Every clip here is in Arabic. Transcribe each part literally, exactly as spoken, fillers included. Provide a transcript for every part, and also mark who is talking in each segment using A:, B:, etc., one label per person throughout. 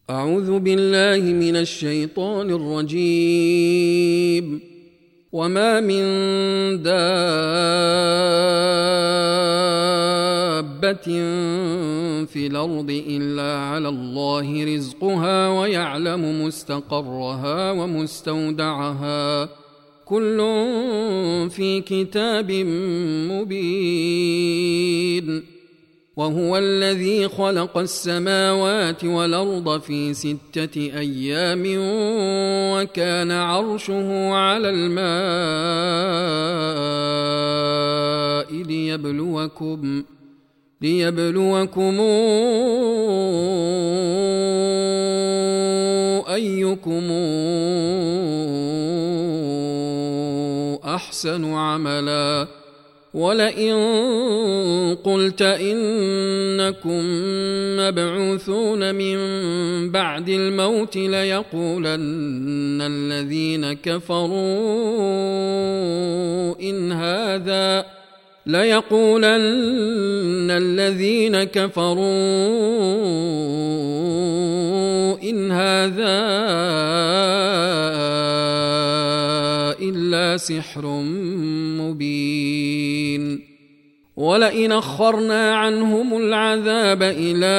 A: أعوذ بالله من الشيطان الرجيم. وما من دابة في الأرض إلا على الله رزقها ويعلم مستقرها ومستودعها كل في كتاب مبين. وهو الذي خلق السماوات والأرض في ستة أيام وكان عرشه على الماء ليبلوكم ليبلوكم أيكم أحسن عملا. ولئن قلت إنكم مبعوثون من بعد الموت ليقولن الذين كفروا إن هذا ليقولن الذين كفروا إن هذا إلا سحر مبين. ولئن أخرنا عنهم العذاب إلى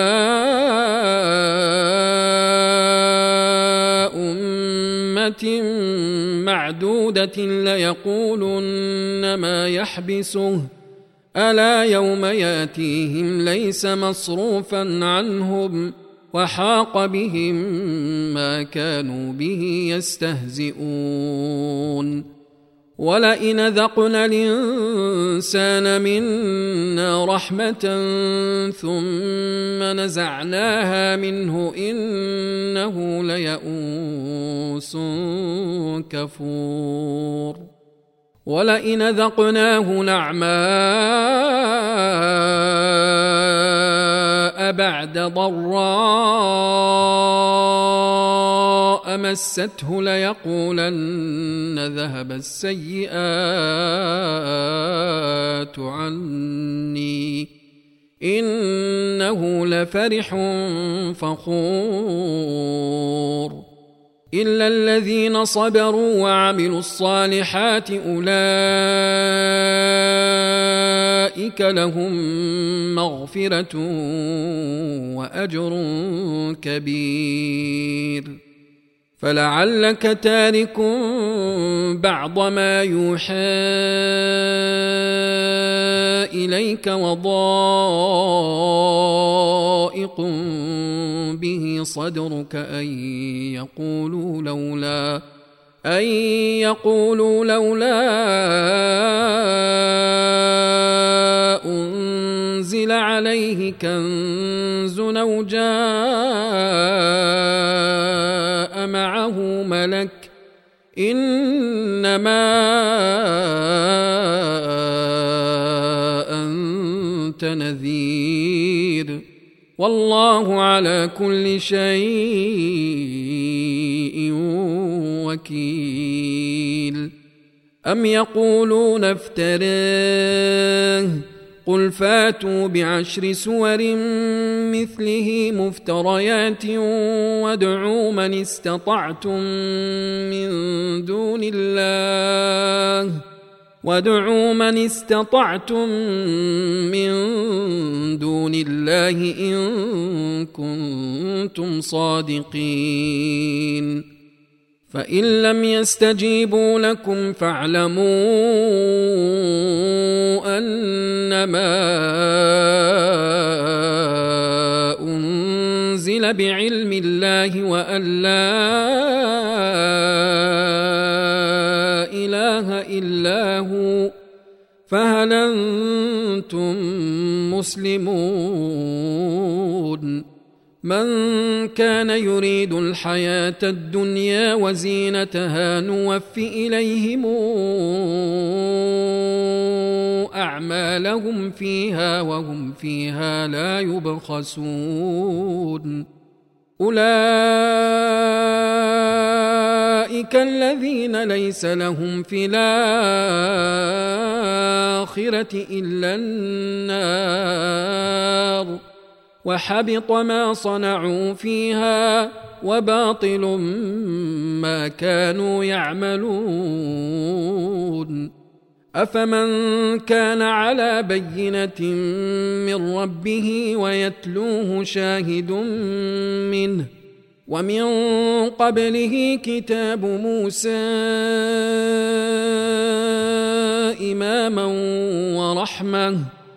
A: أمة معدودة ليقولن ما يحبسه ألا يوم يأتيهم ليس مصروفا عنهم وحاق بهم ما كانوا به يستهزئون. ولئن ذقنا الإنسان منا رحمة ثم نزعناها منه إنه ليئوس كفور. ولئن ذقناه نعماء بعد ضراء مسته ليقولن ذهب السيئات عني إنه لفرح فخور. إلا الذين صبروا وعملوا الصالحات أولئك لهم مغفرة وأجر كبير. فلعلك تارك بعض ما يوحى إليك وضائق به صدرك أن يقولوا لولا أن يقولوا لولا أنزل عليه كنز أو جاء معه ملك إنما أنت نذير والله على كل شيء وكيل. أم يقولون افتراه قل فاتوا بعشر سور مثله مفتريات وادعوا من استطعتم من دون الله وادعوا من استطعتم من دون الله إن كنتم صادقين. فإن لم يستجيبوا لكم فاعلموا أنما أنزل بعلم الله وأن لا إله إلا هو فهل أنتم مسلمون. من كان يريد الحياة الدنيا وزينتها نوفي إليهم أعمالهم فيها وهم فيها لا يبخسون. أولئك الذين ليس لهم في الآخرة إلا النار وحبط ما صنعوا فيها وباطل ما كانوا يعملون. أفمن كان على بينة من ربه ويتلوه شاهد منه ومن قبله كتاب موسى إماما ورحمة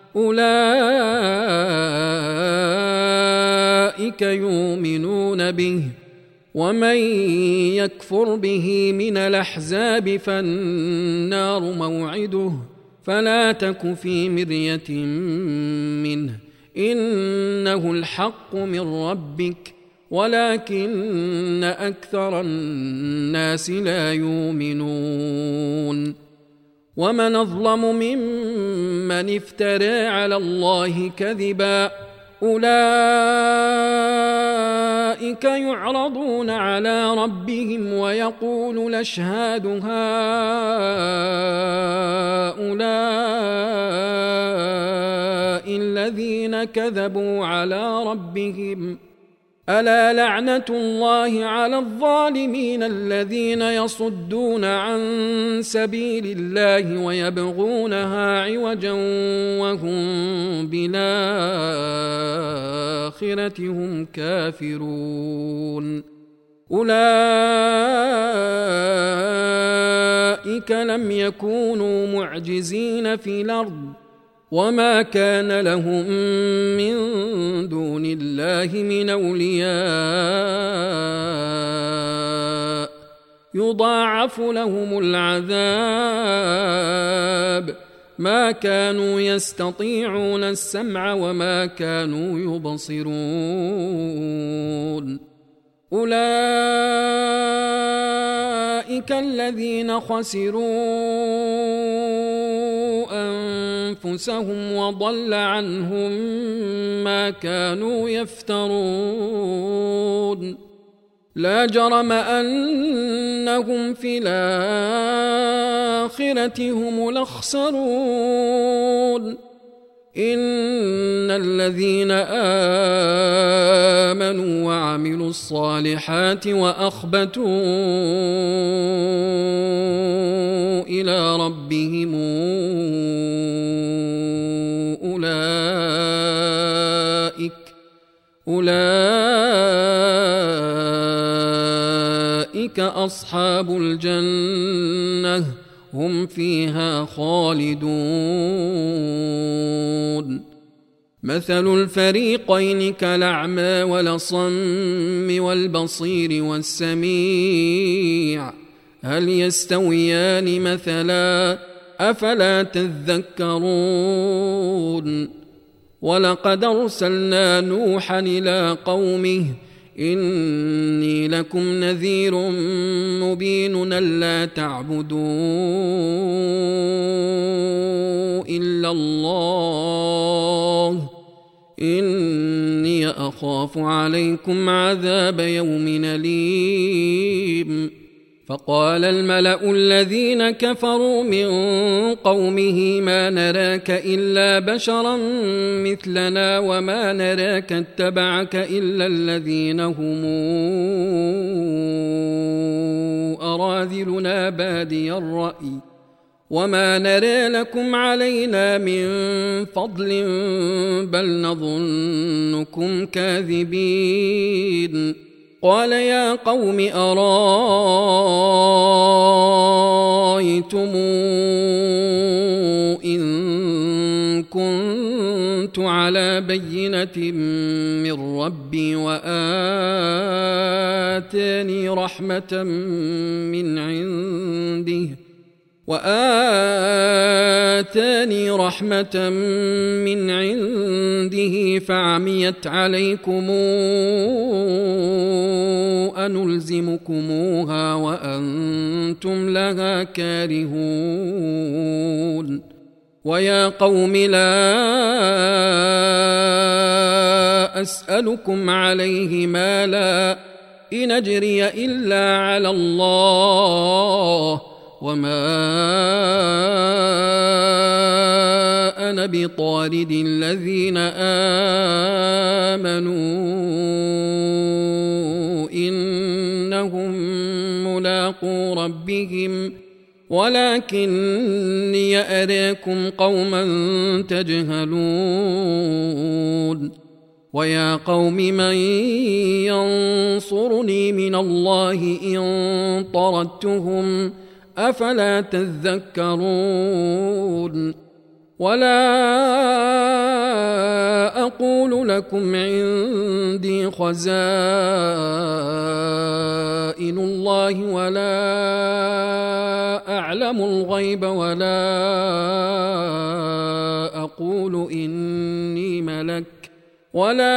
A: أولئك يؤمنون به ومن يكفر به من الأحزاب فالنار موعده فلا تك في مرية منه إنه الحق من ربك ولكن أكثر الناس لا يؤمنون. ومن أظلم ممن افترى على الله كذبا أولئك يعرضون على ربهم ويقول الأشهاد هؤلاء الذين كذبوا على ربهم ألا لعنة الله على الظالمين الذين يصدون عن سبيل الله ويبغونها عوجا وهم بالآخرة هم كافرون. أولئك لم يكونوا معجزين في الأرض وما كان لهم من دون الله من أولياء يضاعف لهم العذاب ما كانوا يستطيعون السمع وما كانوا يبصرون. أولئك الذين خسروا أنفسهم وضل عنهم ما كانوا يفترون. لا جرم أنهم في الآخرة هم الأخسرون. إن الذين آمنوا وعملوا الصالحات وأخبتوا إلى ربهم أولئك أولئك أصحاب الجنة هم فيها خالدون. مثل الفريقين كالأعمى والأصم والبصير والسميع هل يستويان مثلا أفلا تذكرون. ولقد أرسلنا نوحا إلى قومه إني لكم نذير مبين ألا تعبدوا إلا الله إني أخاف عليكم عذاب يوم أليم. فقال الملأ الذين كفروا من قومه ما نراك إلا بشرا مثلنا وما نراك اتبعك إلا الذين هم أراذلنا بادي الرأي وما نرى لكم علينا من فضل بل نظنكم كاذبين. قال يا قوم أرأيتم إن كنت على بينة من ربي وآتاني رحمة من عنده وآتاني رحمة من عنده فعميت عليكم أنلزمكموها وأنتم لها كارهون. ويا قوم لا أسألكم عليه مالا إن أجري إلا على الله وما أنا بطارد الذين آمنوا إنهم ملاقو ربهم ولكني أراكم قوما تجهلون ويا قوم من ينصرني من الله إن طردتهم أفلا تذكرون ولا أقول لكم عندي خزائن الله ولا أعلم الغيب ولا أقول إني ملك ولا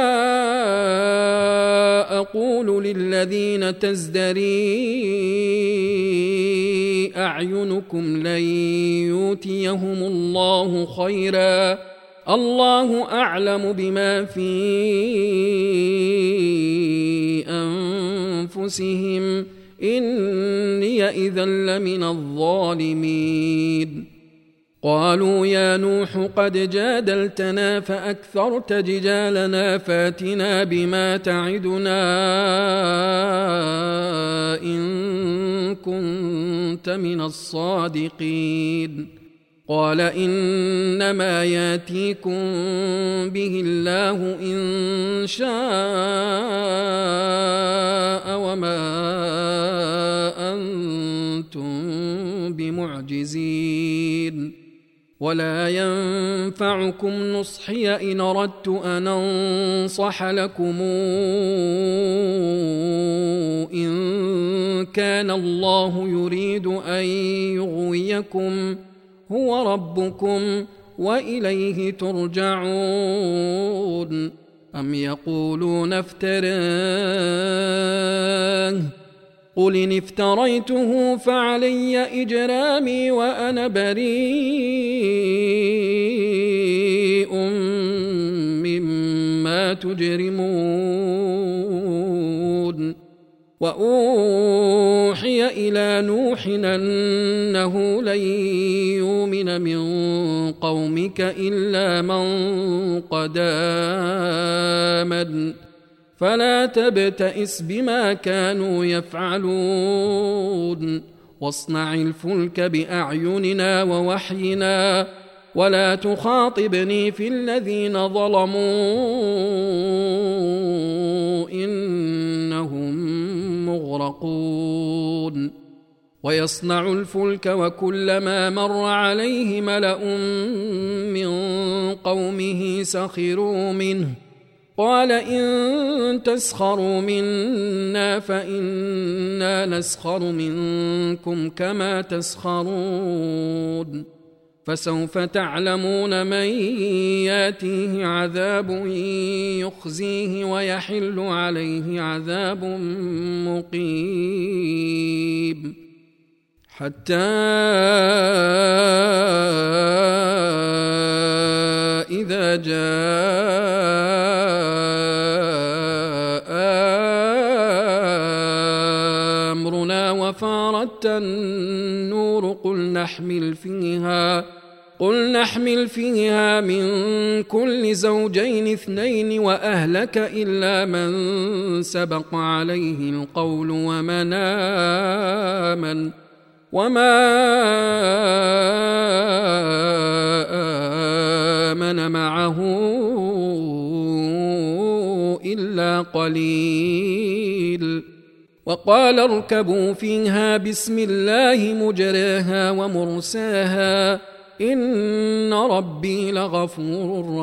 A: أقول للذين تزدري أعينكم لن يؤتيهم الله خيرا الله أعلم بما في أنفسهم إني إذا لمن الظالمين قالوا يا نوح قد جادلتنا فأكثرت جدالنا فاتنا بما تعدنا إن كنت من الصادقين قال إنما ياتيكم به الله إن شاء وما أنتم بمعجزين ولا ينفعكم نصحي إن أردت أن أنصح لكم إن كان الله يريد أن يغويكم هو ربكم وإليه ترجعون أم يقولون افتراه قل إن افتريته فعلي إجرامي وأنا بريء مما تجرمون وأوحي إلى نوح أنه لن يؤمن من قومك إلا من قد آمن فلا تبتئس بما كانوا يفعلون واصنع الفلك بأعيننا ووحينا ولا تخاطبني في الذين ظلموا إنهم مغرقون ويصنع الفلك وكلما مر عليه ملأ من قومه سخروا منه قال إن تسخروا منا فإنا نسخر منكم كما تسخرون فسوف تعلمون من ياتيه عذاب يخزيه ويحل عليه عذاب مقيم حتى إذا جاء أمرنا وفارت النور قل نحمل فيها قل نحمل فيها من كل زوجين اثنين وأهلك إلا من سبق عليه القول ومن آمن وما آمن معه إلا قليل وقال اركبوا فيها بسم الله مجراها ومرساها إن ربي لغفور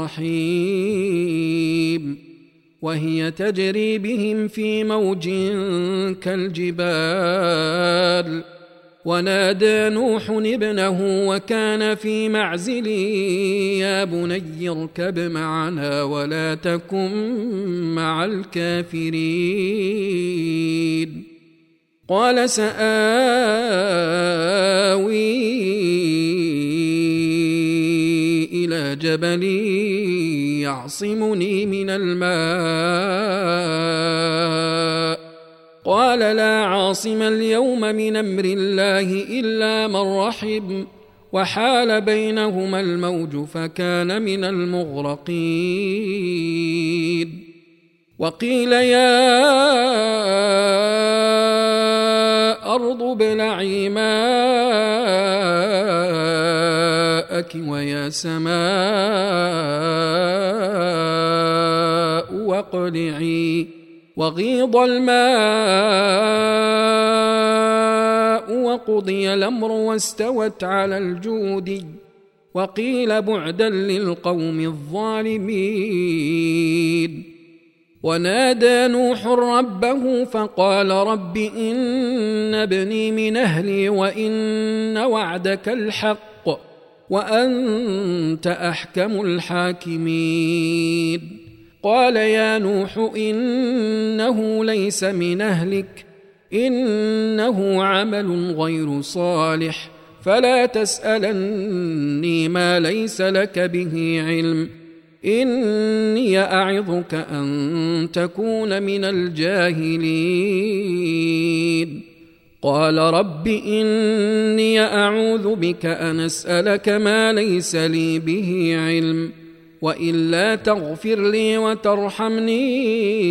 A: رحيم وهي تجري بهم في موج كالجبال ونادى نوح ابنه وكان في معزل يا بني اركب معنا ولا تكن مع الكافرين قال سآوي إلى جبل يعصمني من الماء قال لا عاصم اليوم من أمر الله إلا من رحم وحال بينهما الموج فكان من المغرقين وقيل يا أرض ابلعي ماءك ويا سماء واقلعي وغيض الماء وقضي الأمر واستوت على الجود وقيل بعدا للقوم الظالمين ونادى نوح ربه فقال رب إن ابني من أهلي وإن وعدك الحق وأنت أحكم الحاكمين قال يا نوح إنه ليس من أهلك إنه عمل غير صالح فلا تسألني ما ليس لك به علم إني أعظك أن تكون من الجاهلين قال رب إني أعوذ بك أن أسألك ما ليس لي به علم وإلا تغفر لي وترحمني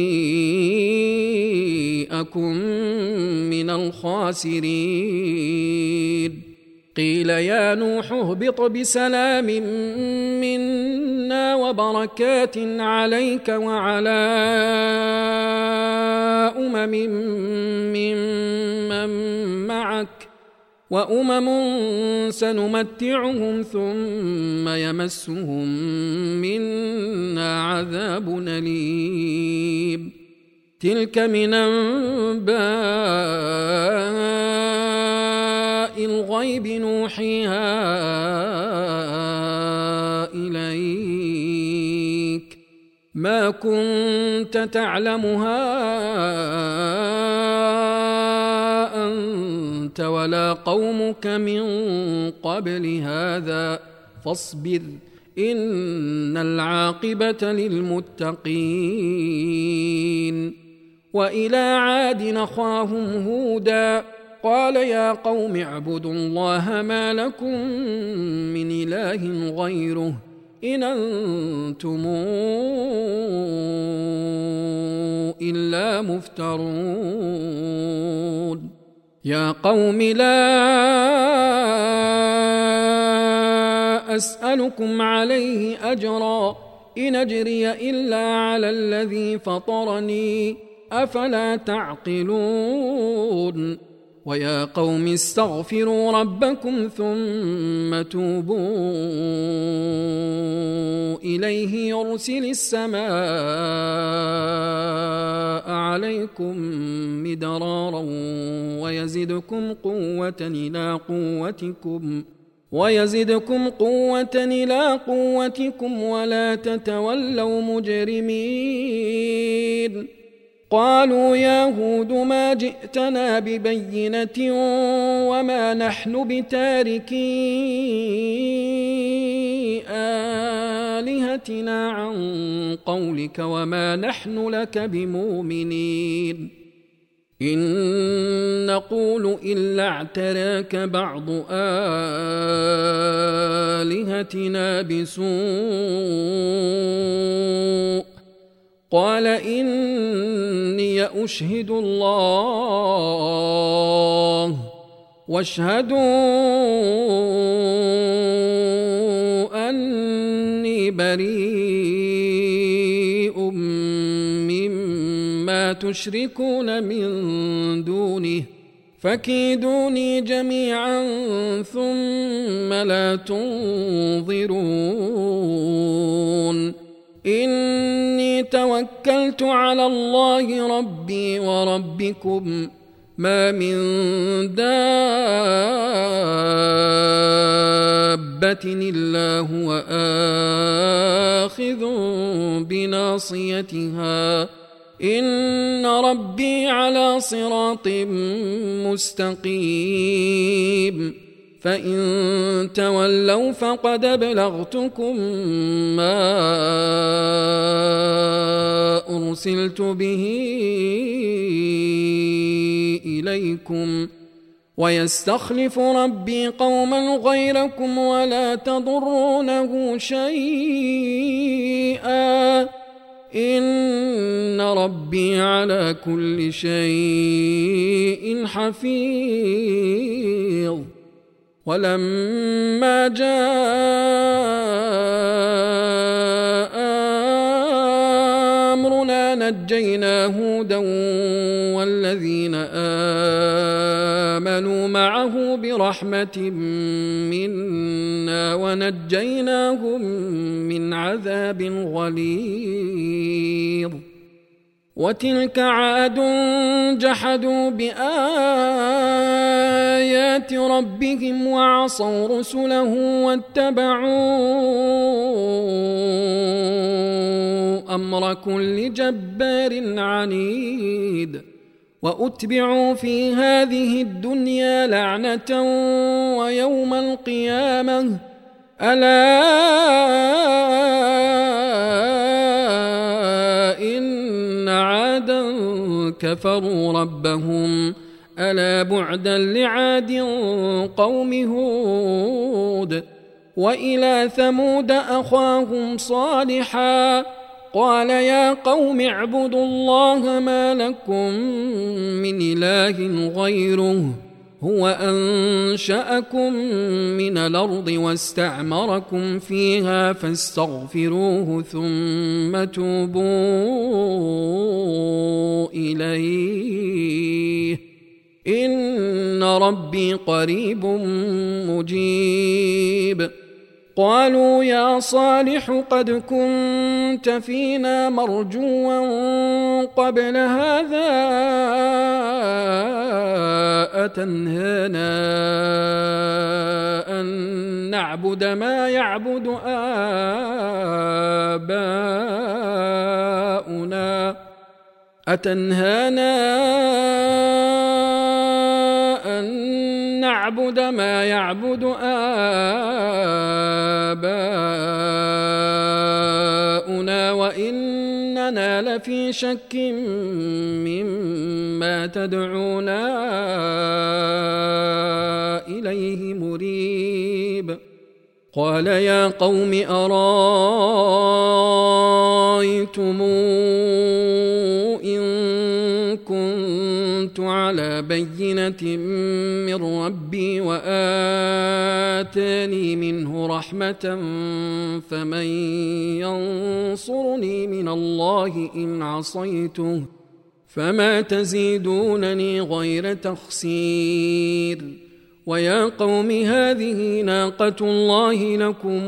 A: أكن من الخاسرين قيل يا نوح اهبط بسلام منا وبركات عليك وعلى أمم ممن معك وأمم سنمتعهم ثم يمسهم منا عذاب أليم تلك من أنباء الغيب نوحيها إليك ما كنت تعلمها أنت ولا قومك من قبل هذا فاصبر إن العاقبة للمتقين وإلى عاد أخاهم هودا قال يا قوم اعبدوا الله ما لكم من إله غيره إن أنتم إلا مفترون يا قوم لا أسألكم عليه أجرا إن أجري إلا على الذي فطرني أفلا تعقلون ويا قوم استغفروا ربكم ثم توبوا إليه يرسل السماء عليكم مدرارا ويزدكم قوة إلى قوتكم ويزدكم قوة إلى قوتكم ولا تتولوا مجرمين قالوا يا هود ما جئتنا ببينة وما نحن بتاركي آلهتنا عن قولك وما نحن لك بمؤمنين إن نقول إلا اعتراك بعض آلهتنا بسوء قال إني أشهد الله واشهدوا أني بريء مما تشركون من دونه فكيدوني جميعا ثم لا تنظرون إني توكلت على الله ربي وربكم ما من دابة إلا هو آخذ بناصيتها إن ربي على صراط مستقيم فإن تولوا فقد أبلغتكم ما أرسلت به إليكم ويستخلف ربي قوما غيركم ولا تضرونه شيئا إن ربي على كل شيء حفيظ. ولما جاء أمرنا نجينا هودا والذين آمنوا معه برحمة منا ونجيناهم من عذاب غليظ. وتلك عاد جحدوا بآيات ربهم وعصوا رسله واتبعوا أمر كل جبار عنيد. وأتبعوا في هذه الدنيا لعنة ويوم القيامة ألا إن عادا كفروا ربهم ألا بعدا لعاد قوم هود. وإلى ثمود أخاهم صالحا قال يا قوم اعبدوا الله ما لكم من إله غيره هو أنشأكم من الأرض واستعمركم فيها فاستغفروه ثم توبوا إليه إن ربي قريب مجيب. قالوا يا صالح قد كنت فينا مرجوا قبل هذا أتنهانا أن نعبد ما يعبد آباؤنا أتنهانا أن نعبد ما يعبد آباؤنا وإننا لفي شك مما تدعونا إليه مريب. قال يا قوم أرايتم إن كنت على بينة من ربي وآتاني منه رحمة فمن ينصرني من الله إن عصيته فما تزيدونني غير تخسير. ويا قوم هذه ناقة الله لكم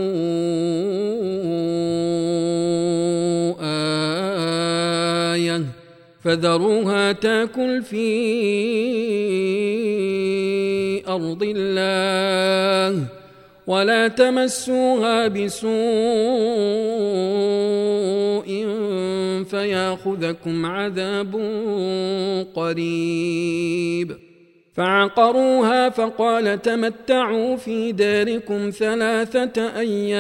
A: آية فذروها تاكل في أرض الله ولا تمسوها بسوء فياخذكم عذاب قريب. فعقروها فقال تمتعوا في داركم ثلاثة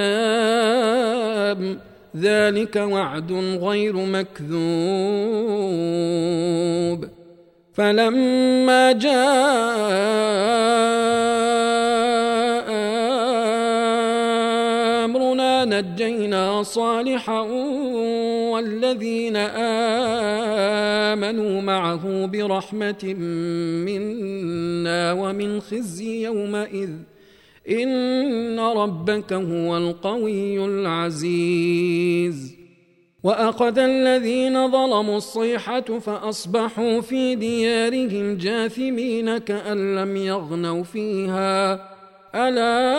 A: أيام ذلك وعد غير مكذوب. فلما جاء أمرنا نجينا صالحا والذين آمنوا معه برحمة منا ومن خزي يومئذ إن ربك هو القوي العزيز. وأخذ الذين ظلموا الصيحة فأصبحوا في ديارهم جاثمين كأن لم يغنوا فيها ألا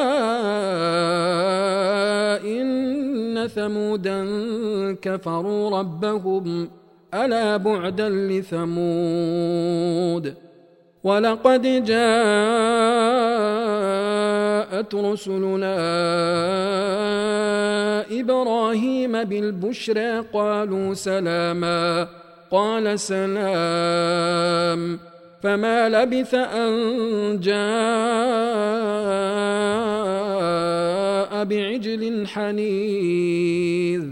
A: إن ثمودا كفروا ربهم ألا بعدا لثمود. ولقد جاءت رسلنا إبراهيم بالبشرى قالوا سلاما قال سلام فما لبث أن جاء بعجل حنيذ.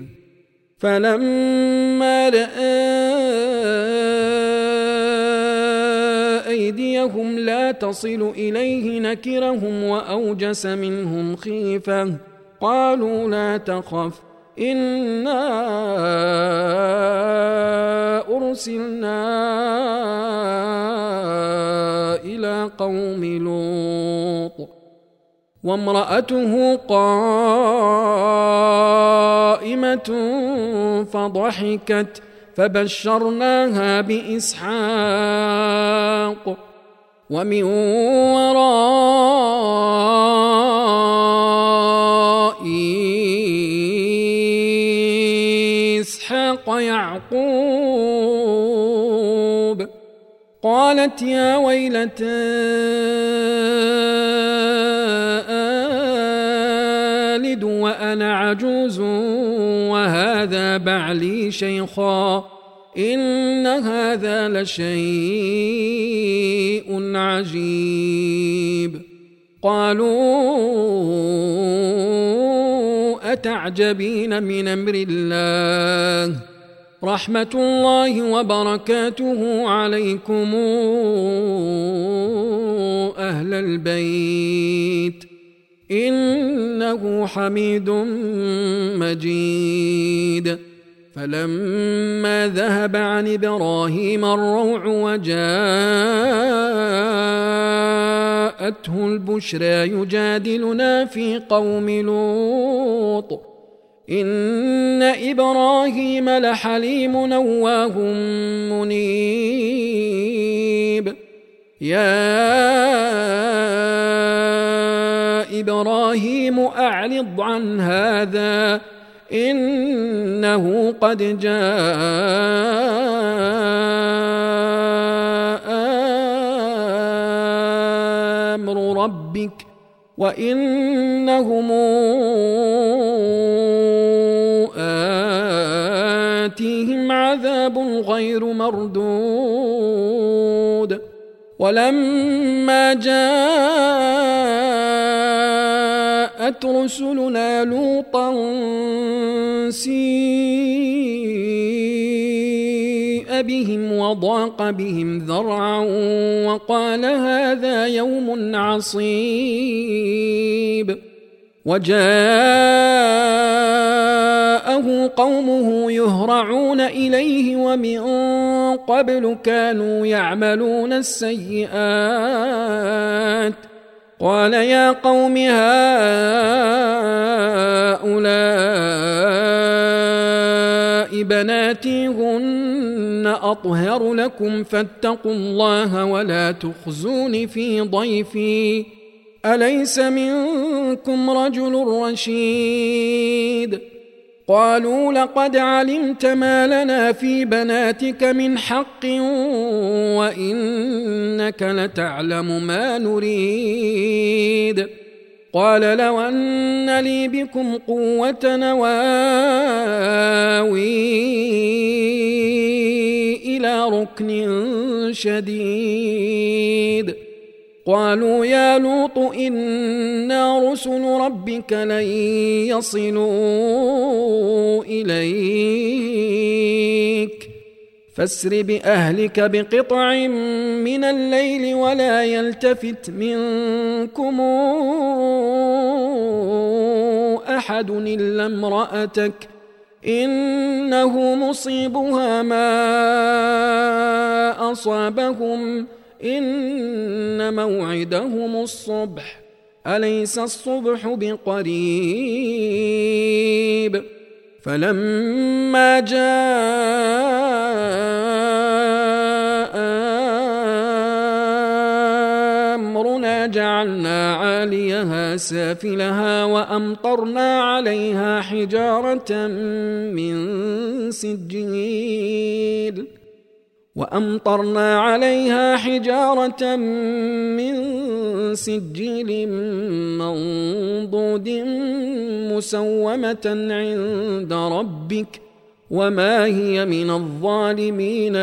A: فلما رأى أيديهم لا تصل إليه نكرهم وأوجس منهم خيفة. قالوا لا تخف إنا أرسلنا إلى قوم لوط وامرأته قائمة فضحكت فبشرناها بإسحاق ومن وراء إسحاق يعقوب. قالت يا ويلتى آلد وأنا عجوز وهذا بعلي شيخا إن هذا لشيء عجيب. قالوا أتعجبين من أمر الله رحمة الله وبركاته عليكم أهل البيت إنه حميد مجيد. فلما ذهب عن إبراهيم الروع وجاءته البشرى يجادلنا في قوم لوط إن إبراهيم لحليم أواه منيب. يا إبراهيم أعرض عن هذا إنه قد جاء أمر ربك وإنهم آتيهم عذاب غير مردود. ولما جاءت رسلنا لوطا سيء بهم وضاق بهم ذرعا وقال هذا يوم عصيب. وجاءه قومه يهرعون إليه ومن قبل كانوا يعملون السيئات. قال يا قوم هؤلاء بناتي هن أطهر لكم فاتقوا الله ولا تخزون في ضيفي أليس منكم رجل رشيد. قالوا لقد علمت ما لنا في بناتك من حق وإنك لتعلم ما نريد. قال لو أن لي بكم قوة نواوي إلى ركن شديد. قالوا يا لوط إنا رسل ربك لن يصلوا إليك فاسر بأهلك بقطع من الليل ولا يلتفت منكم أحد إلا امرأتك إنه مصيبها ما أصابهم إن موعدهم الصبح أليس الصبح بقريب. فلما جاء أمرنا جعلنا عاليها سافلها وأمطرنا عليها حجارة من سجيل وأمطرنا عليها حجارة من سجيل منضود مسومة عند ربك وما هي من الظالمين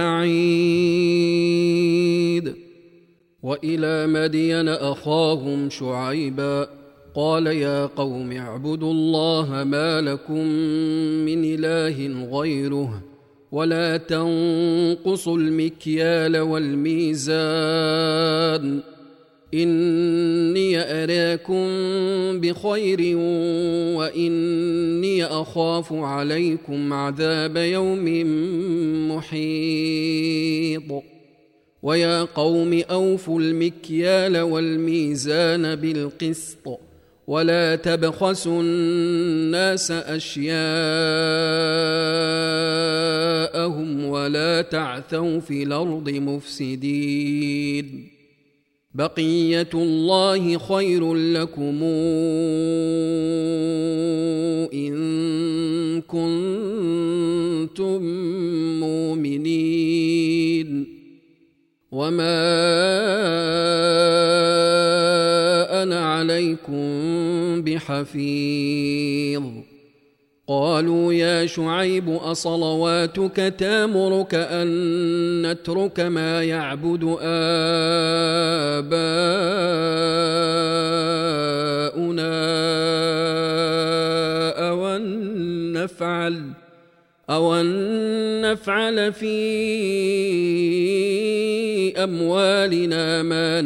A: ببعيد. وإلى مدين أخاهم شعيبا قال يا قوم اعبدوا الله ما لكم من إله غيره ولا تنقصوا المكيال والميزان إني أراكم بخير وإني أخاف عليكم عذاب يوم محيط ويا قوم أوفوا المكيال والميزان بالقسط ولا تبخسوا الناس أشياءهم ولا تعثوا في الأرض مفسدين بقية الله خير لكم إن كنتم مؤمنين وما أنا عليكم بحفيظ قالوا يا شعيب أصلواتك تامرك أن نترك ما يعبد آباؤنا أو أن نفعل أو أن نفعل في أموالنا ما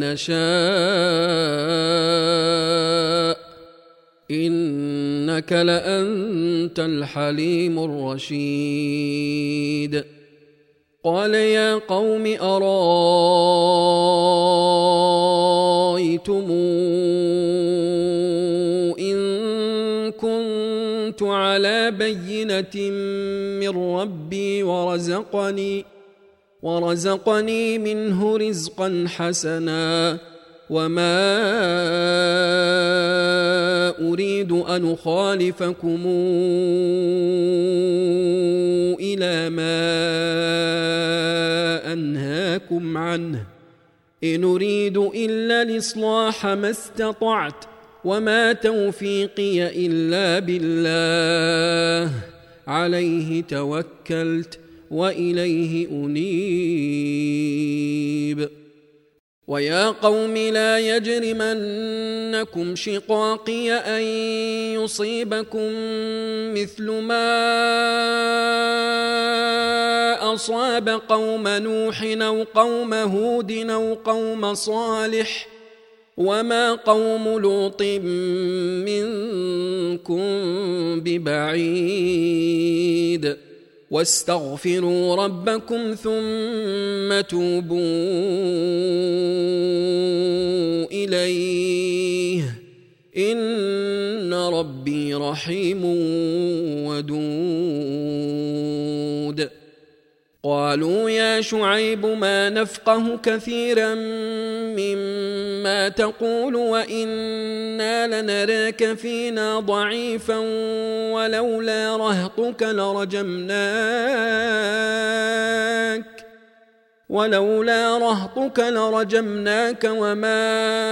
A: نشاء إنك لأنت الحليم الرشيد قال يا قوم أرأيتم إن كنت على بينة من ربي ورزقني ورزقني منه رزقا حسنا وما أريد أن أخالفكم إلى ما أنهاكم عنه إن أريد إلا الإصلاح ما استطعت وما توفيقي إلا بالله عليه توكلت وإليه أنيب ويا قوم لا يجرمنكم شقاقي أن يصيبكم مثل ما أصاب قوم نوح أو قوم هود أو قوم صالح وما قوم لوط منكم ببعيد واستغفروا ربكم ثم توبوا إليه إن ربي رحيم ودود قالوا يا شعيب ما نفقه كثيرا مما تقول وإنا لنراك فينا ضعيفا ولولا رهطك لرجمناك ولولا رهطك لرجمناك وما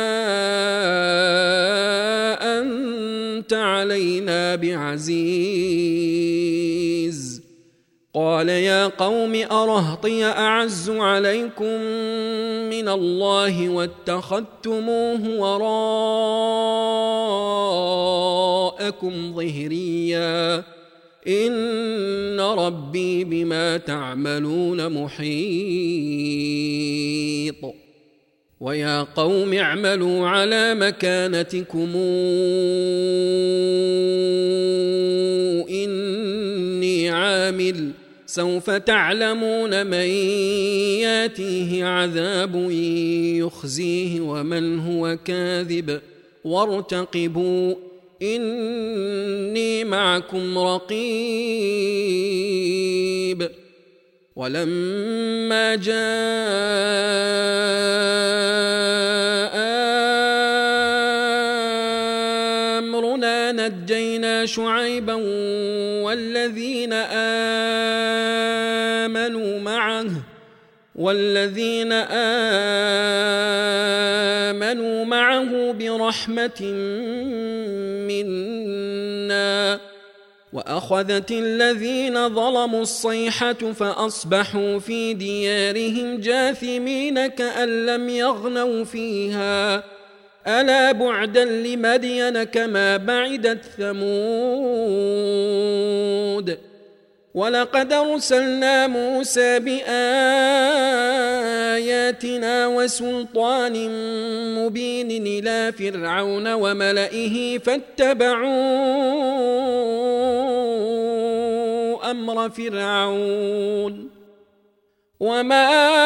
A: أنت علينا بعزيز قال يا قوم أرهطي أعز عليكم من الله واتخذتموه وراءكم ظهريا إن ربي بما تعملون محيط ويا قوم اعملوا على مكانتكم إني عامل سوف تعلمون من ياتيه عذاب يخزيه ومن هو كاذب وارتقبوا إني معكم رقيب ولما جاء أمرنا نجينا شعيبا والذين آمنوا معه والذين آمنوا معه برحمة منا وأخذت الذين ظلموا الصيحة فأصبحوا في ديارهم جاثمين كأن لم يغنوا فيها ألا بعدا لمدين كما بعدت ثمود ولقد أرسلنا موسى بآياتنا وسلطان مبين إلى فرعون وملئه فاتبعوا أمر فرعون وما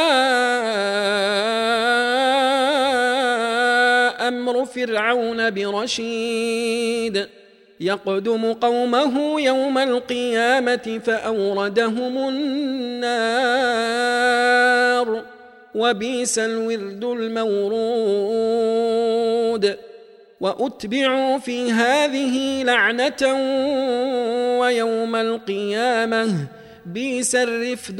A: أمر فرعون برشيد يقدم قومه يوم القيامة فأوردهم النار وبئس الورد المورود وأتبعوا في هذه لعنة ويوم القيامة بئس الرفد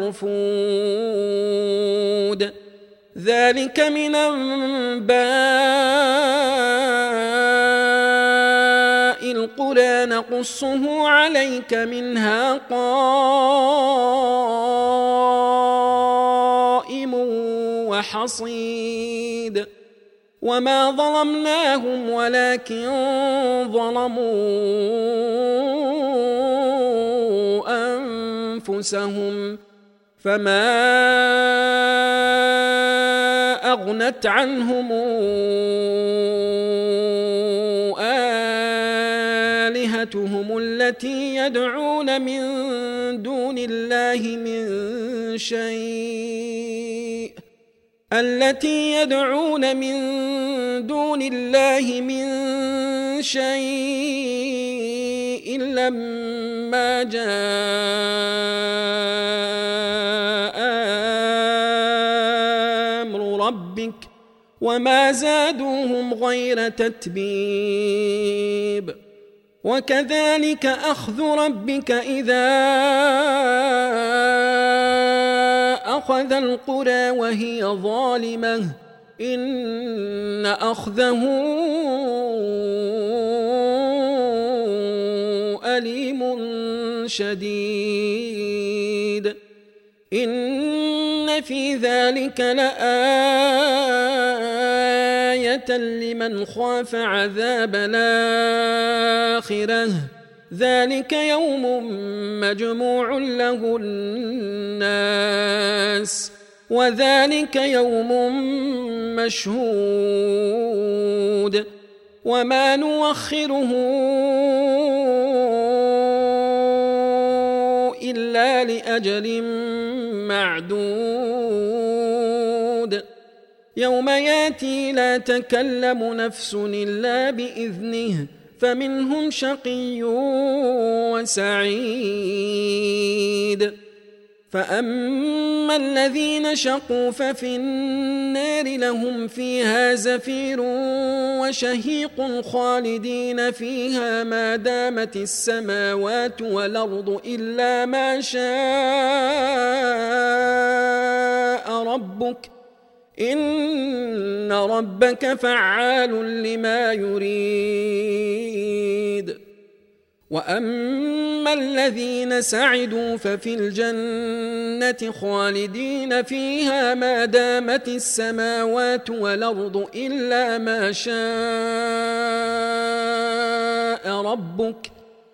A: المرفود ذلك من أنباء القرى نقصه عليك منها قائم وحصيد وما ظلمناهم ولكن ظلموا أنفسهم فما أغنت عنهم آلهتهم التي يدعون من دون الله من شيء التي يدعون من دون الله من شيء لما جاء أمر ربك وما زادوهم غير تتبيب وكذلك أخذ ربك إذا أخذ القرى وهي ظالمة إن أخذه أليم شديد إن في ذلك لآية لمن خاف عذاب الآخرة ذلك يوم مجموع له الناس وذلك يوم مشهود وما نوخره إلا لأجل معدود يوم ياتي لا تكلم نفس إلا بإذنه فمنهم شقي وسعيد فأما الذين شقوا ففي النار لهم فيها زفير وشهيق خالدين فيها ما دامت السماوات والأرض إلا ما شاء ربك إن ربك فعال لما يريد وأما الذين سعدوا ففي الجنة خالدين فيها ما دامت السماوات والأرض إلا ما شاء ربك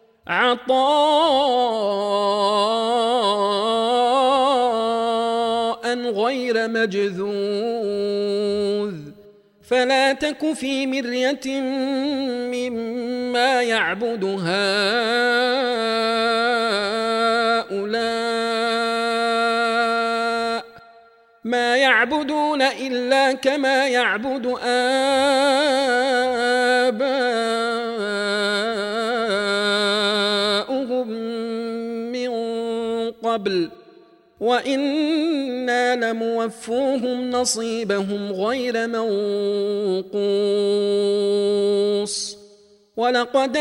A: عطاء غير مجذوذ فلا تك في مرية مما يعبد هؤلاء ما يعبدون إلا كما يعبد آباؤهم من قبل وإنا لموفوهم نصيبهم غير منقوص ولقد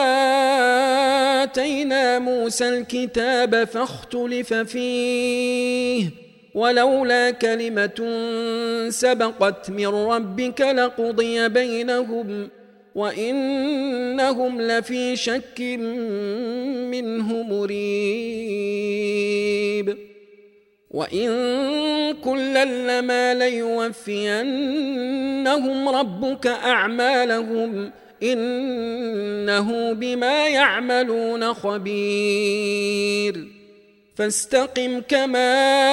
A: آتينا موسى الكتاب فاختلف فيه ولولا كلمة سبقت من ربك لقضي بينهم وإنهم لفي شك منه مريب وإن كلا لما ليوفينهم ربك أعمالهم إنه بما يعملون خبير فاستقم كما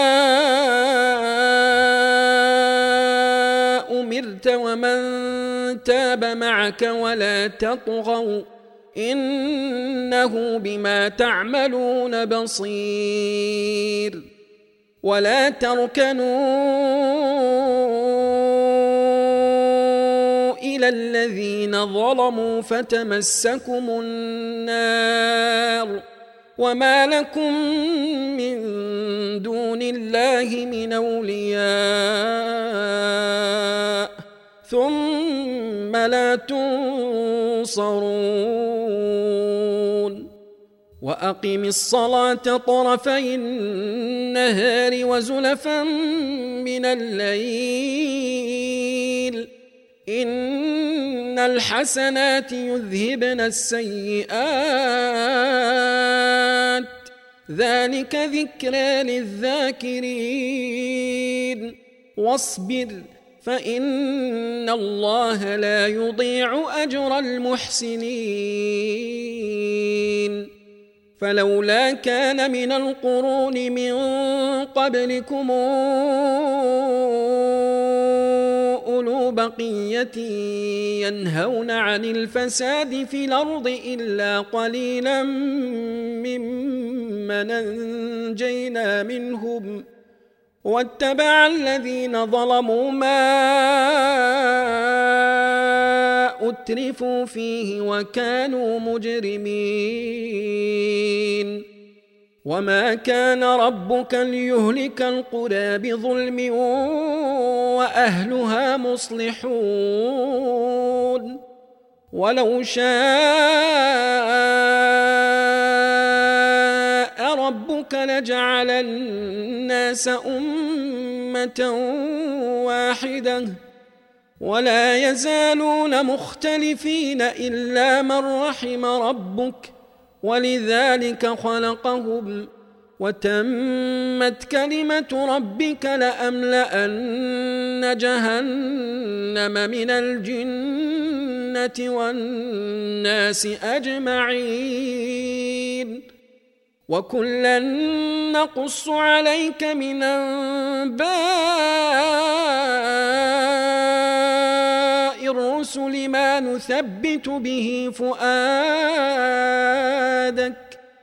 A: أمرت ومن تاب معك ولا تطغوا إنه بما تعملون بصير ولا تركنوا إلى الذين ظلموا فتمسكم النار وما لكم من دون الله من أولياء ثم لا تنصرون وأقم الصلاة طرفي النهار وزلفا من الليل إن الحسنات يذهبن السيئات ذلك ذكرى للذاكرين واصبر فإن الله لا يضيع أجر المحسنين فلولا كان من القرون من قبلكم أولو بقية ينهون عن الفساد في الأرض إلا قليلا ممن أنجينا منهم واتبع الذين ظلموا ما أترفوا فيه وكانوا مجرمين وما كان ربك ليهلك القرى بظلم وأهلها مصلحون ولو شاء ربك لجعل الناس أمة واحدة ولا يزالون مختلفين إلا من رحم ربك ولذلك خلقهم وتمت كلمة ربك لأملأن جهنم من الجنة والناس أجمعين وكلا نقص عليك من أنباء الرسل ما نثبت به فؤادك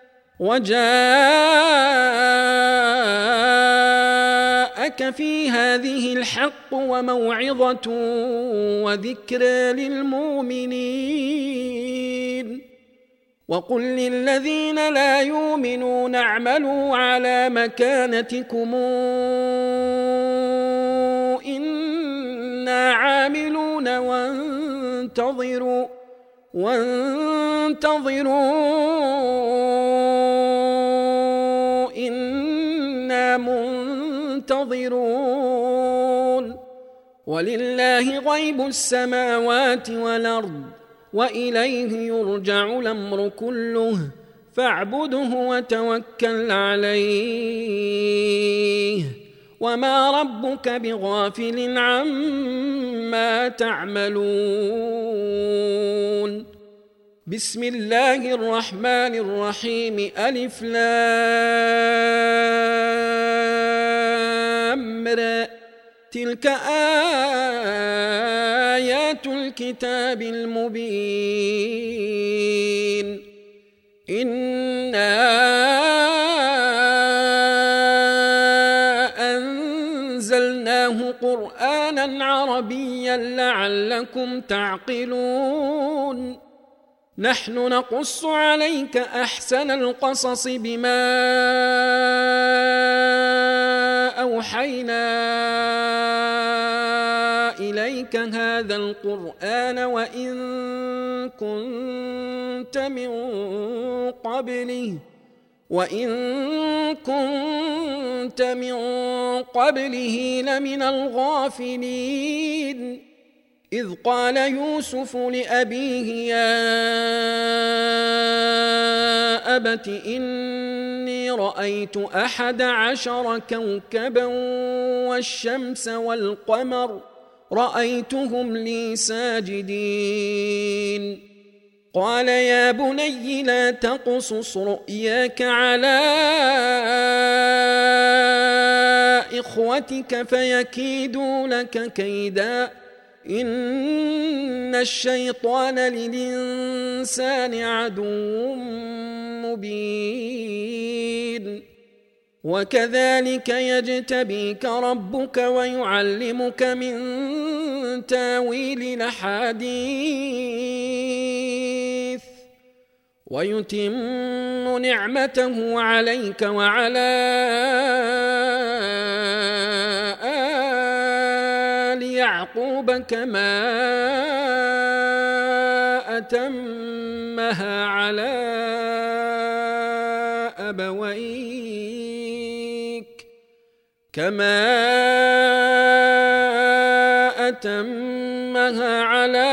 A: وجاءك في هذه الحق وموعظة وذكرى للمؤمنين وقل للذين لا يؤمنون اعملوا على مكانتكم إنا عاملون وانتظروا وانتظروا إنا منتظرون ولله غيب السماوات والأرض وإليه يرجع الأمر كله فاعبده وتوكل عليه وما ربك بغافل عما تعملون بسم الله الرحمن الرحيم ألف لام را تلك آيات الكتاب المبين إنا أنزلناه قرآنا عربيا لعلكم تعقلون نحن نقص عليك أحسن القصص بما أوحينا إليك هذا القرآن وإن كنت من قبله وإن كنت من قبله لمن الغافلين إذ قال يوسف لأبيه يا أبت إني رأيت أحد عشر كوكبا والشمس والقمر رأيتهم لي ساجدين. قال يا بني لا تقصص رؤياك على إخوتك فيكيدوا لك كيدا إن الشيطان للإنسان عدو مبين. وكذلك يجتبيك ربك ويعلمك من تاويل الأحاديث ويتم نعمته عليك وعلى آل يعقوب كما أتمها على أبويك كما أتمها على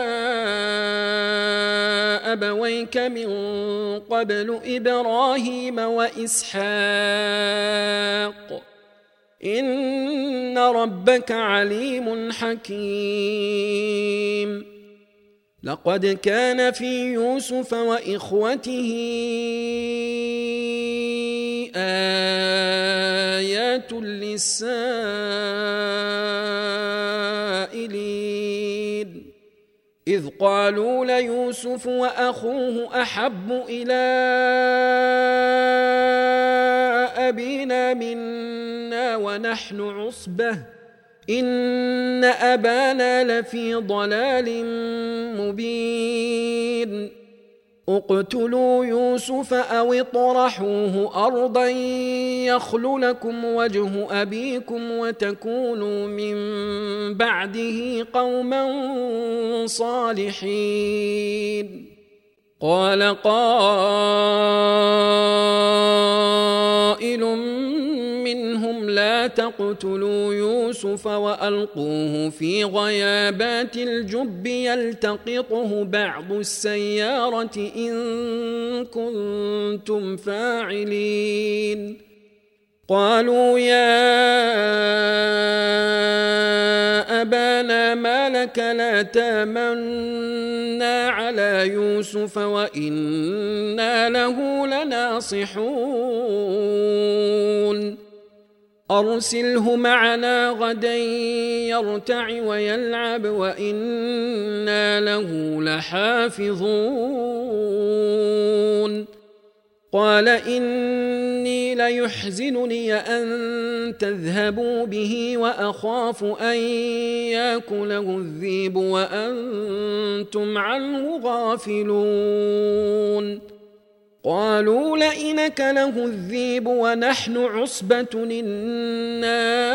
A: أبويك من قبل إبراهيم وإسحاق إن ربك عليم حكيم. لقد كان في يوسف وإخوته آيات للسائلين إذ قالوا ليوسف وأخوه أحب إلى أبينا منا ونحن عصبة إن أبانا لفي ضلال مبين. اقتلوا يوسف أو اطرحوه أرضا يخل لكم وجه أبيكم وتكونوا من بعده قوما صالحين. قال قائل منهم لا تقتلوا يوسف وألقوه في غيابات الجب يلتقطه بعض السيارة إن كنتم فاعلين. قالوا يا أبانا ما لك لا تامنا على يوسف وإنا له لناصحون أرسله معنا غدا يرتع ويلعب وإنا له لحافظون. قال إني ليحزنني أن تذهبوا به وأخاف أن يأكله الذئب وأنتم عنه غافلون. قالوا لئن أكله الذئب ونحن عصبة إنا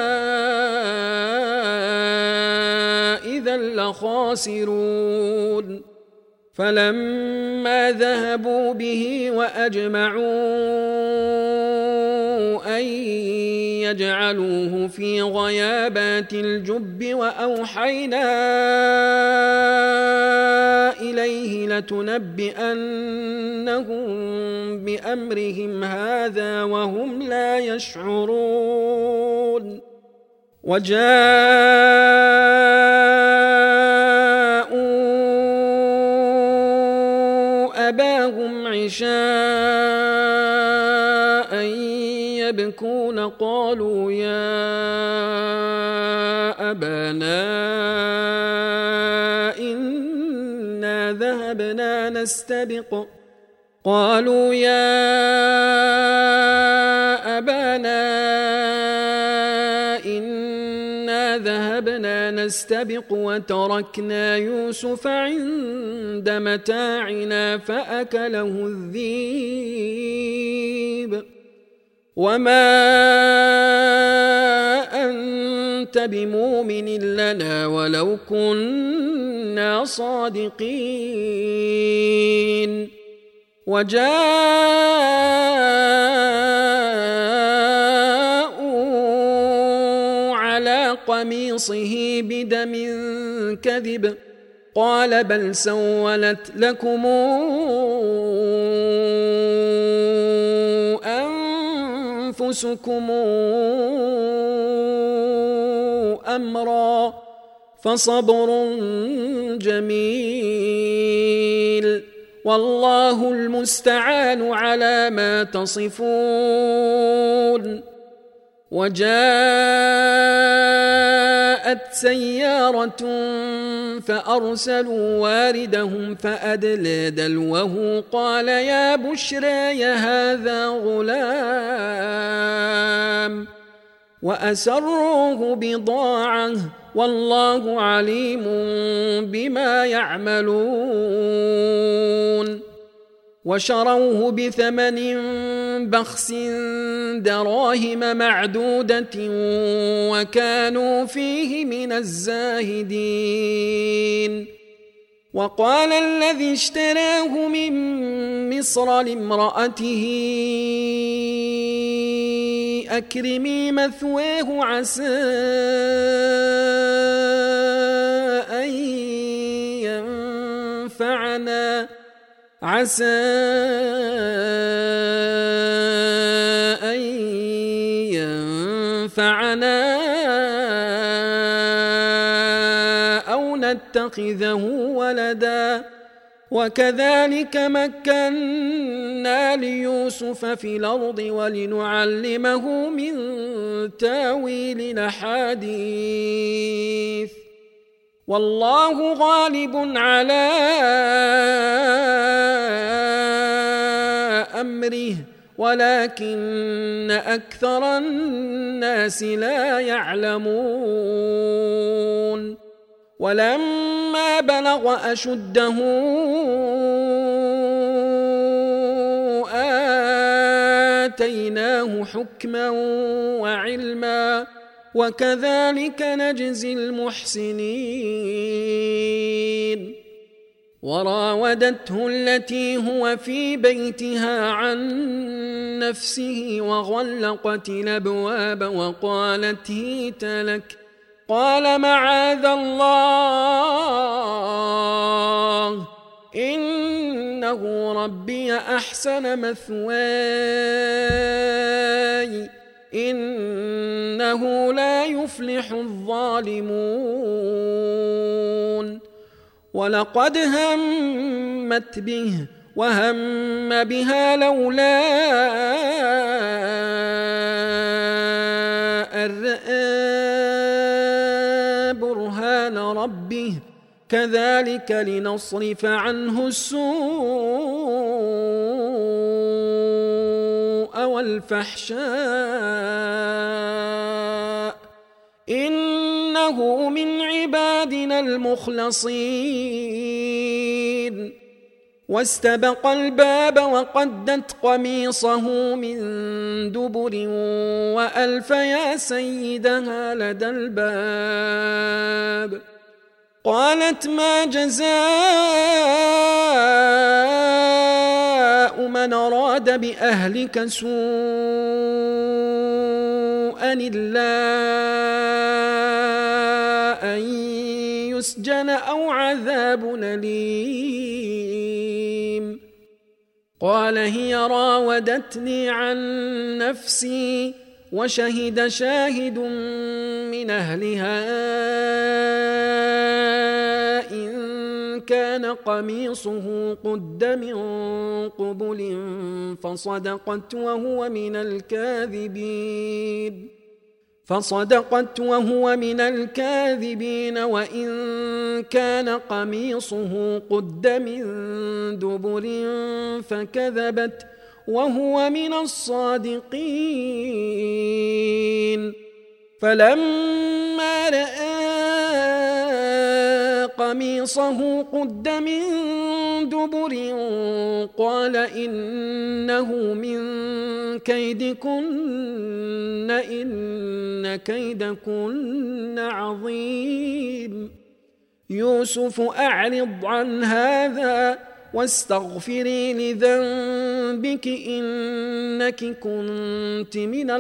A: إذا لخاسرون. فلما ذهبوا به وأجمعوا أن يجعلوه في غيابات الجب وأوحينا إليه لتنبئنهم بأمرهم هذا وهم لا يشعرون. وجاءوا أباهم عشاء يبكون قالوا يا أبانا إنا ذهبنا نستبق قالوا يا أبانا إنا ذهبنا نستبق وتركنا يوسف عند متاعنا فأكله الذئب وما أنت بمؤمن لنا ولو كنا صادقين. وجاءوا على قميصه بدم كذب قال بل سولت لكم أنفسكم أمرا فصبر جميل والله المستعان على ما تصفون. وجاءت سيارة فأرسلوا واردهم فأدلى دلوه قال يا بشرى هذا غلام وأسروه بضاعة والله عليم بما يعملون. وشروه بثمن بخس دراهم معدودة وكانوا فيه من الزاهدين. وقال الذي اشتراه من مصر لامرأته أكرمي مثواه عسى أن ينفعنا عسى أن ينفعنا أو نتخذه ولدا وكذلك مكنا ليوسف في الأرض ولنعلمه من تاويل الأحاديث والله غالب على أمره ولكن أكثر الناس لا يعلمون. ولما بلغ أشده آتيناه حكما وعلما وكذلك نجزي المحسنين. وراودته التي هو في بيتها عن نفسه وغلقت الأبواب وقالت هيت لك قال معاذ الله إنه ربي أحسن مثواي إنه لا يفلح الظالمون. ولقد همت به وهم بها لولا أن رأى برهان ربه كذلك لنصرف عنه السوء والفحشاء إنه من عبادنا المخلصين. واستبق الباب وقدت قميصه من دبر وألف يا سيدها لدى الباب قالت ما جزاء من أراد بأهلك سوءا إلا أن يسجن أو عذاب أليم. قال هي راودتني عن نفسي وشهد شاهد من أهلها إن كان قميصه قد من قبل فصدقت وهو من الكاذبين فصدقت وهو من الكاذبين وإن كان قميصه قد من دبر فكذبت وهو من الصادقين. فلما رأى قميصه قد من دبر قال إنه من كيدكن إن كيدكن عظيم. يوسف أعرض عن هذا واستغفري لذنبك إنك كنت من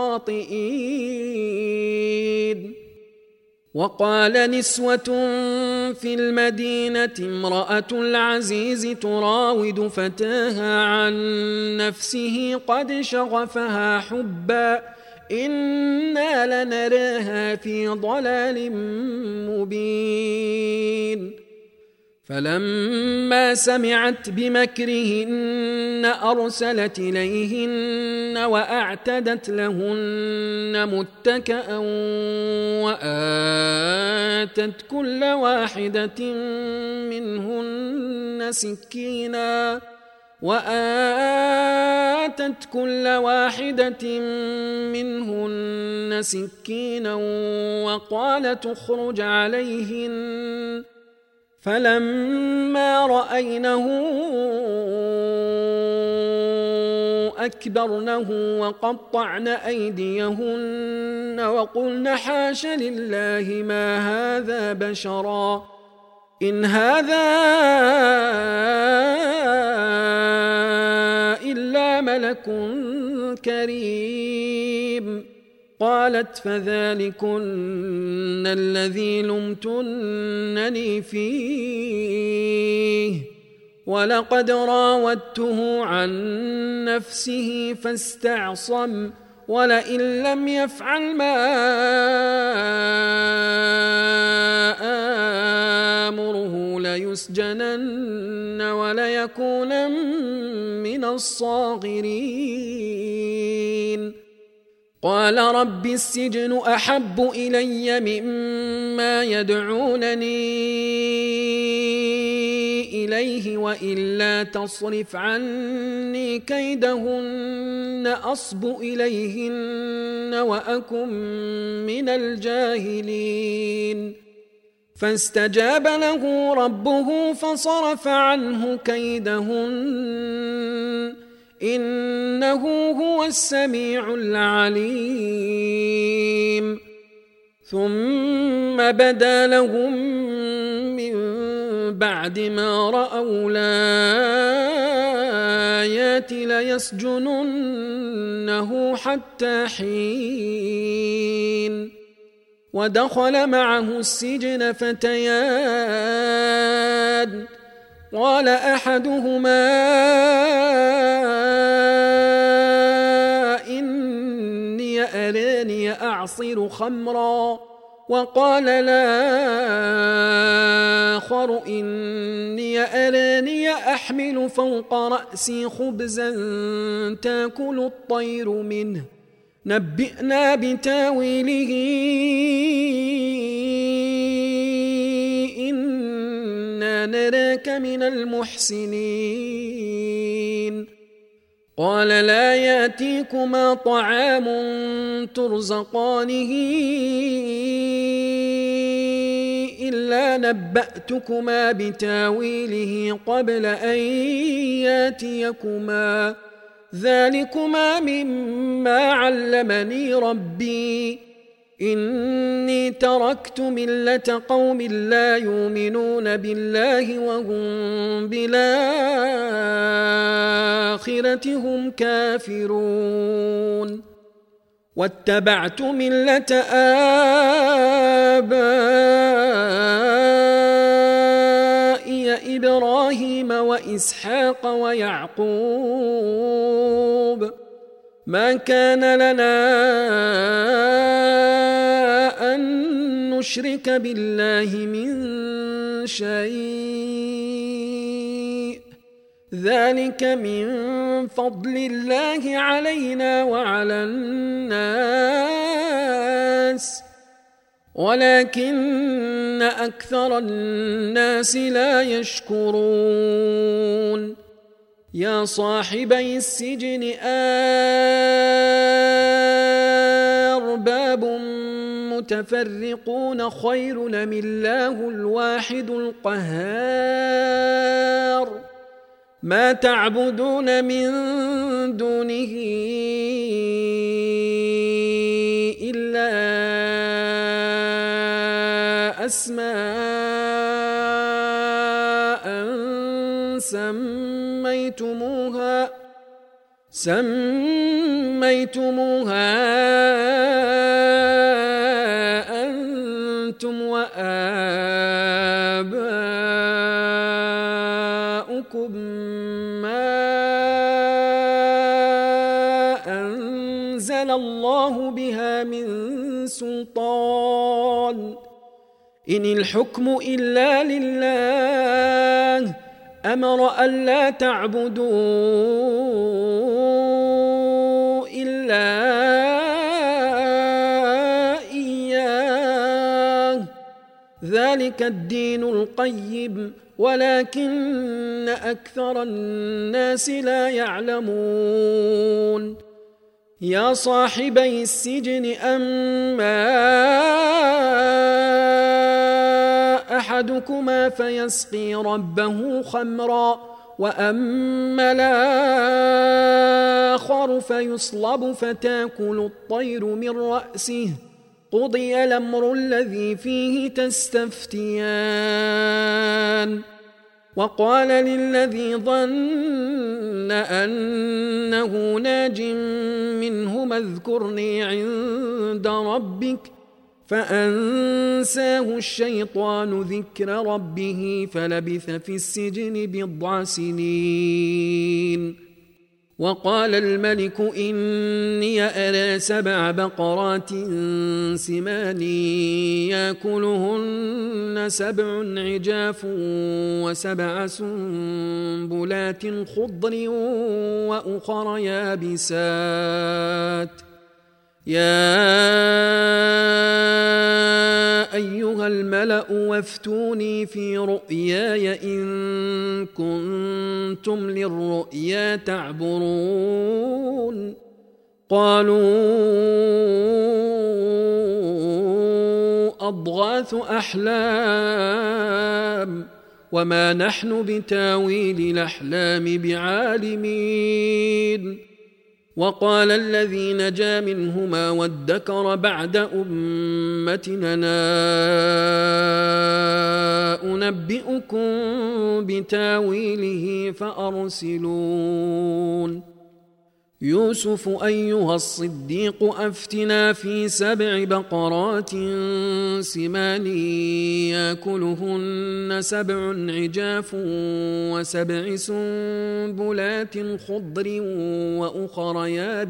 A: الخاطئين. وقال نسوة في المدينة امرأة العزيز تراود فتاها عن نفسه قد شغفها حبا إنا لنراها في ضلال مبين فلما سمعت بمكرهن أرسلت إليهن وأعتدت لهن متكأ وآتت كل واحدة منهن سكينا وآتت كل واحدة منهن سكينا وقالت اخرج عليهن فلما رأينه أكبرنه وقطعن أيديهن وقلن حاش لله ما هذا بشرا إن هذا إلا ملك كريم قالت فذلكن الذي لمتنني فيه ولقد راودته عن نفسه فاستعصم ولئن لم يفعل ما آمره ليسجنن وليكونن من الصاغرين قال رب السجن أحب إلي مما يدعونني إليه وإلا تصرف عني كيدهن أصب إليهن وأكن من الجاهلين فاستجاب له ربه فصرف عنه كيدهن إنه هو السميع العليم ثم بدا لهم من بعد ما رأوا الآيات ليسجننه حتى حين ودخل معه السجن فتيان قال أحدهما إني أراني أعصر خمرا وقال الآخر إني أراني أحمل فوق رأسي خبزا تأكل الطير منه نبئنا بتاويله إنا نراك من المحسنين قال لا يأتيكما طعام ترزقانه إلا نبأتكما بتاويله قبل أن يأتيكما ذلكما مما علمني ربي إني تركت ملة قوم لا يؤمنون بالله وهم بالآخرة هم كافرون واتبعت ملة آبائي إبراهيم وإسحاق ويعقوب ما كان لنا أن نشرك بالله من شيء ذلك من فضل الله علينا وعلى الناس ولكن أكثر الناس لا يشكرون يا صاحبي السجن أرباب متفرقون خير أم الله الواحد القهار ما تعبدون من دونه إلا أسماء سميتموها سميتموها أنتم وآباؤكم ما أنزل الله الله بها من سلطان إن الحكم إلا لله أمر ألا تعبدوا إلا إياه ذلك الدين القيم ولكن أكثر الناس لا يعلمون يا صاحبي السجن أما أحدكما فيسقي ربه خمرا وأما الآخر فيصلب فتاكل الطير من رأسه قضي الأمر الذي فيه تستفتيان وقال للذي ظن أنه ناج منهما اذكرني عند ربك فأنساه الشيطان ذكر ربه فلبث في السجن بضع سنين وقال الملك إني أرى سبع بقرات سمان يأكلهن سبع عجاف وسبع سنبلات خضر وأخر يابسات يا أيها الملأ وافتوني في رؤياي إن كنتم للرؤيا تعبرون قالوا أضغاث أحلام وما نحن بتاويل الأحلام بعالمين وقال الذي نجا منهما وادكر بعد أمتنا أنبئكم بتاويله فأرسلون يوسف أيها الصديق أفتنا في سبع بقرات سمان يأكلهن سبع عجاف وسبع سنبلات خضر وأخر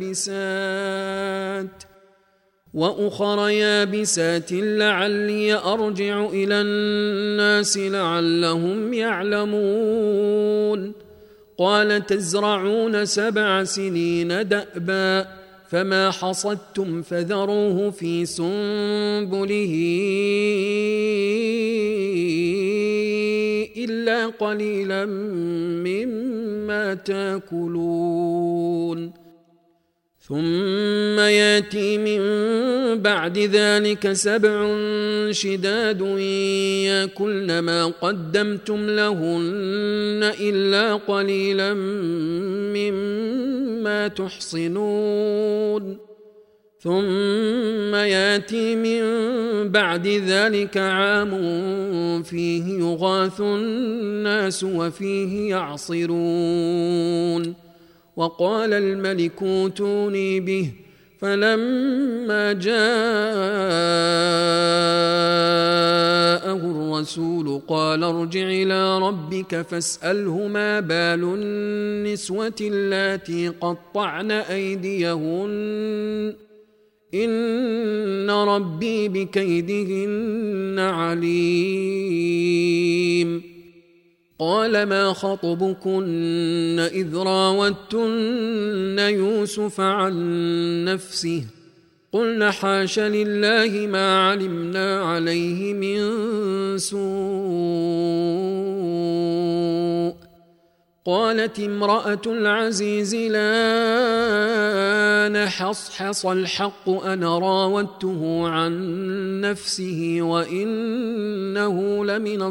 A: يابسات وأخر يابسات لعلي أرجع إلى الناس لعلهم يعلمون قال تزرعون سبع سنين دأبا فما حصدتم فذروه في سنبله إلا قليلا مما تأكلون ثم ياتي من بعد ذلك سبع شداد يأكلن ما قدمتم لهن إلا قليلا مما تحصنون ثم ياتي من بعد ذلك عام فيه يغاث الناس وفيه يعصرون وقال الملك اوتوني به فلما جاءه الرسول قال ارجع إلى ربك فاسأله ما بال النسوة اللاتي قطعن أيديهن إن ربي بكيدهن عليم قال ما خطبكن إذ راوتن يوسف عن نفسه قلنا حاش لله ما علمنا عليه من سوء قالت امرأة العزيز لا نحصحص الحق أنا راودته عن نفسه وإنه لمن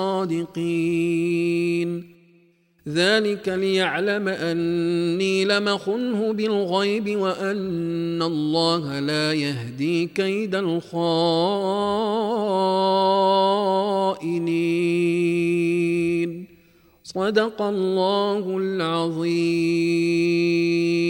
A: الصادقين ذلك ليعلم أني لم أخنه بالغيب وأن الله لا يهدي كيد الخائنين صدق الله العظيم.